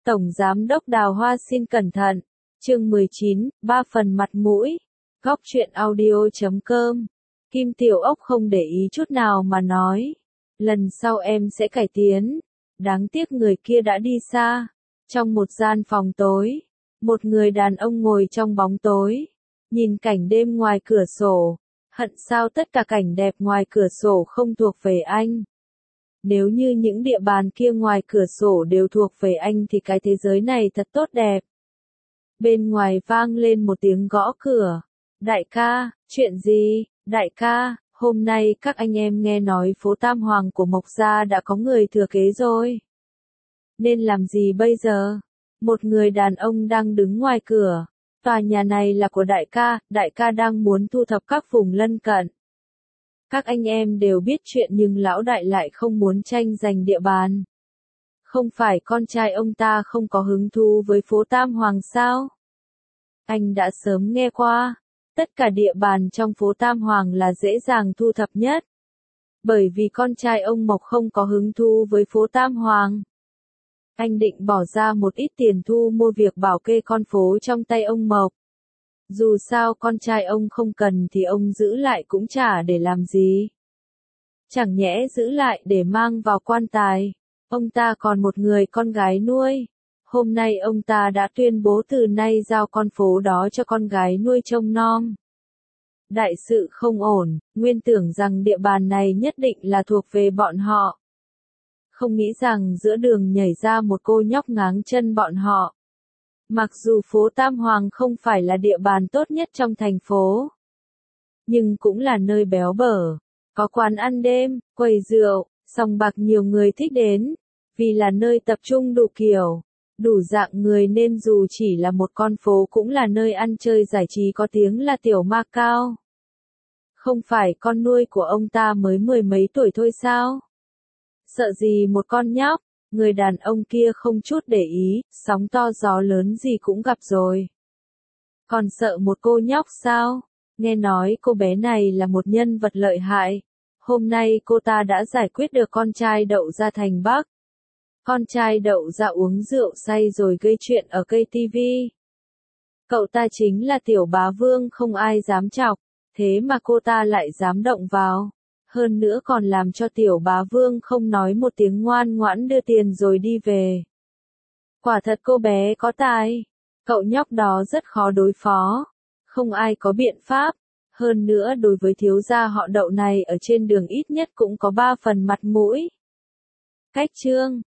Tổng Giám đốc Đào Hoa xin cẩn thận. Chương 19, 3 phần mặt mũi. Góc truyện audio.com. Kim Tiểu Ốc không để ý chút nào mà nói. Lần sau em sẽ cải tiến. Đáng tiếc người kia đã đi xa. Trong một gian phòng tối, một người đàn ông ngồi trong bóng tối, nhìn cảnh đêm ngoài cửa sổ. Hận sao tất cả cảnh đẹp ngoài cửa sổ không thuộc về anh. Nếu như những địa bàn kia ngoài cửa sổ đều thuộc về anh thì cái thế giới này thật tốt đẹp. Bên ngoài vang lên một tiếng gõ cửa. Đại ca, chuyện gì? Đại ca, hôm nay các anh em nghe nói phố Tam Hoàng của Mộc Gia đã có người thừa kế rồi. Nên làm gì bây giờ? Một người đàn ông đang đứng ngoài cửa. Tòa nhà này là của đại ca đang muốn thu thập các vùng lân cận. Các anh em đều biết chuyện nhưng lão đại lại không muốn tranh giành địa bàn. Không phải con trai ông ta không có hứng thú với phố Tam Hoàng sao? Anh đã sớm nghe qua, tất cả địa bàn trong phố Tam Hoàng là dễ dàng thu thập nhất. Bởi vì con trai ông Mộc không có hứng thú với phố Tam Hoàng. Anh định bỏ ra một ít tiền thu mua việc bảo kê con phố trong tay ông Mộc. Dù sao con trai ông không cần thì ông giữ lại cũng chả để làm gì. Chẳng nhẽ giữ lại để mang vào quan tài. Ông ta còn một người con gái nuôi. Hôm nay ông ta đã tuyên bố từ nay giao con phố đó cho con gái nuôi trông nom. Đại sự không ổn, nguyên tưởng rằng địa bàn này nhất định là thuộc về bọn họ. Không nghĩ rằng giữa đường nhảy ra một cô nhóc ngáng chân bọn họ. Mặc dù phố Tam Hoàng không phải là địa bàn tốt nhất trong thành phố, nhưng cũng là nơi béo bở, có quán ăn đêm, quầy rượu, sòng bạc nhiều người thích đến, vì là nơi tập trung đủ kiểu, đủ dạng người nên dù chỉ là một con phố cũng là nơi ăn chơi giải trí có tiếng là tiểu Macao. Không phải con nuôi của ông ta mới 10 mấy tuổi thôi sao? Sợ gì một con nhóc? Người đàn ông kia không chút để ý, sóng to gió lớn gì cũng gặp rồi. Còn sợ một cô nhóc sao? Nghe nói cô bé này là một nhân vật lợi hại. Hôm nay cô ta đã giải quyết được con trai Đậu Gia thành Bắc. Con trai Đậu Gia uống rượu say rồi gây chuyện ở cây tivi. Cậu ta chính là tiểu bá vương không ai dám chọc, thế mà cô ta lại dám động vào. Hơn nữa còn làm cho tiểu bá vương không nói một tiếng ngoan ngoãn đưa tiền rồi đi về. Quả thật cô bé có tài. Cậu nhóc đó rất khó đối phó. Không ai có biện pháp. Hơn nữa đối với thiếu gia họ Đậu này ở trên đường ít nhất cũng có 3 phần mặt mũi. Cách chương